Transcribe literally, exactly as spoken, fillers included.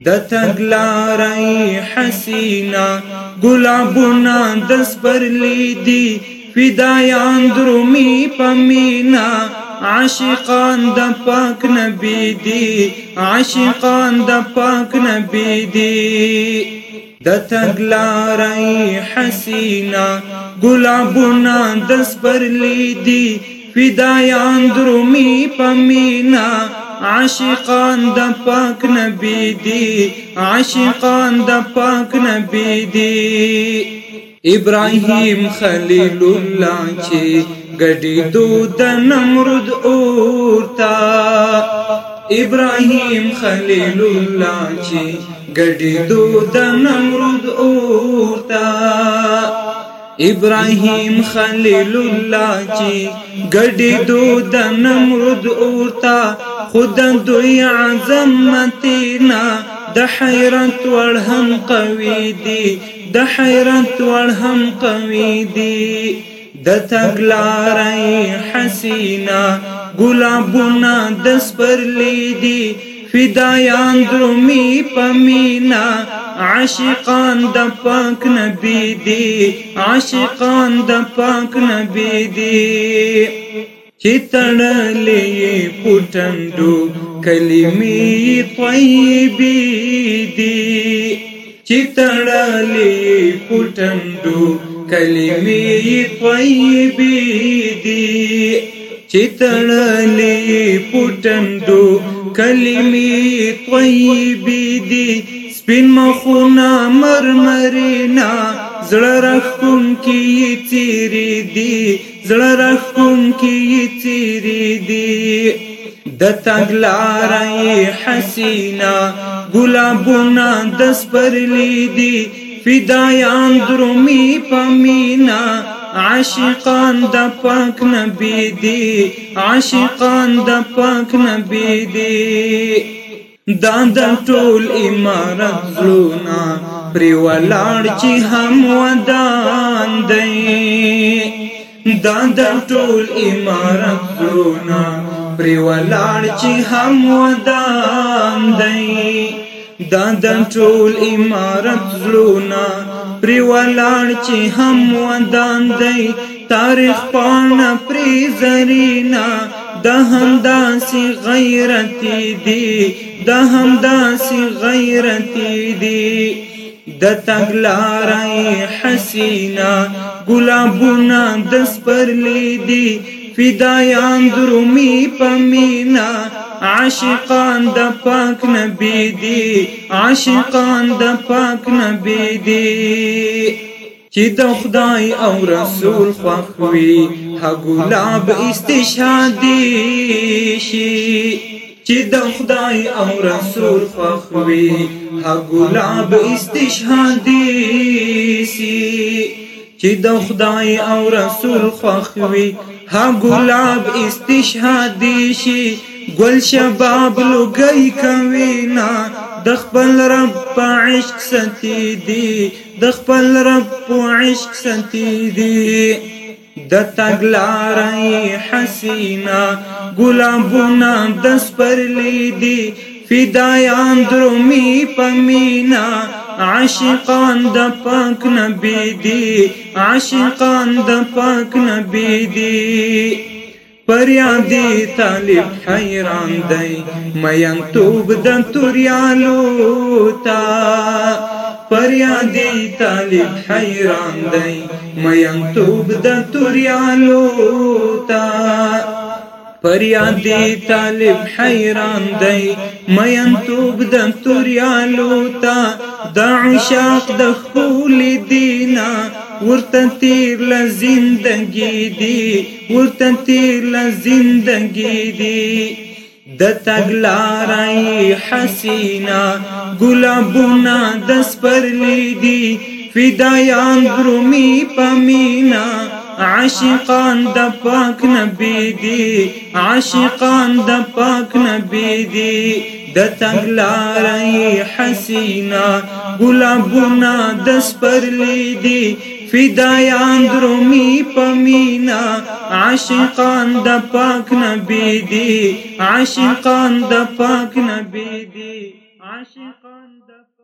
د تګلارې حسینا ګلابونه د سپرلی دي فدایان درومي پمینا عاشقان د پاک نبی دي عاشقان د پاک نبی دي د تګلارې حسینا ګلابونه د سپرلی دي فدایان درومي پمینا عاشقان د پاک نبی دي عاشقان د پاک نبی دي ابراهیم خلیل الله چې ګډي دود نمرود اورتا ابراهیم خلیل الله چې ګډي دود نمرود اورتا ابراهیم خلیل الله چې ګډي دود نمرود اورتا خود دوی عظمتنا د حیرت ور هم قوی دي د حیرت ور هم قوی دي د تګلارې حسینا ګلابونه د سپرلی دي فدایان درومي پمینا عاشقان د پاک نبی دي عاشقان د پاک نبی دي چې تړلې پټندو کلمې طیبې دي چې تړلې پټندو کلمې طیبې دي چې تړلې پټندو کلمې طیبې دي سپین مخونه مرمرینا زړه راښکونکي څېرې دي زړه راښکونکي څېرې دي د تګلارې حسینا ګلابونه د سپرلی دي فدایان درومي پمینا عاشقان د پاک نبی دي عاشقان د پاک نبی دي دا د ټول امارت زړونه پرې ولاړ چې هم ودان دی دا د ټول امارت زړونه پرې ولاړ چې هم ودان دی دا د ټول امارت زړونه پرې ولاړ چې هم ودان دی تاریخ پاڼه پرې زرینا د همداسې غیرتي دي د همداسې غیرتي دي د تګلارې حسینا ګلابونه د سپرلی دي فدایان درومي پمینا عاشقان د پاک نبی دي عاشقان د پاک نبی دي چې د خدای او رسول خوښ وي ها ګلاب استشهادي شي چې د خدای او رسول خوښ وي ها ګلاب استشهادي شي چې د خدای او رسول خوښ وي ها ګلاب استشهادي شي ګل شباب لوګي کوي نا د خپل رب په عشق ستی دي د خپل رب په عشق ستی دي د تګلارې حسینا ګلابونه د سپرلی دي فدایان درومي پمینا عاشقان د پاک نبی دي عاشقان د پاک نبی دي پریادی طالب حیران دی مین توب د توریالو تا پریادی طالب حیران دی مین توب د توریالو تا پریادی طالب حیران دی مین توب د توریالو تا د عشاق د خول دینا ورته تیر ل زندگی دی ورته تیر ل زندگی دی د تګلارې حسینا ګلابونه د سپرلی دي فدایان درومي پمینا عاشقان د پاک نبی دي عاشقان د پاک نبی دي د تګلارې حسینا ګلابونه د سپرلی دي فدایان درومي پمینا عاشقان د پاک نبی دي عاشقان د پاک نبی دي عاشقان د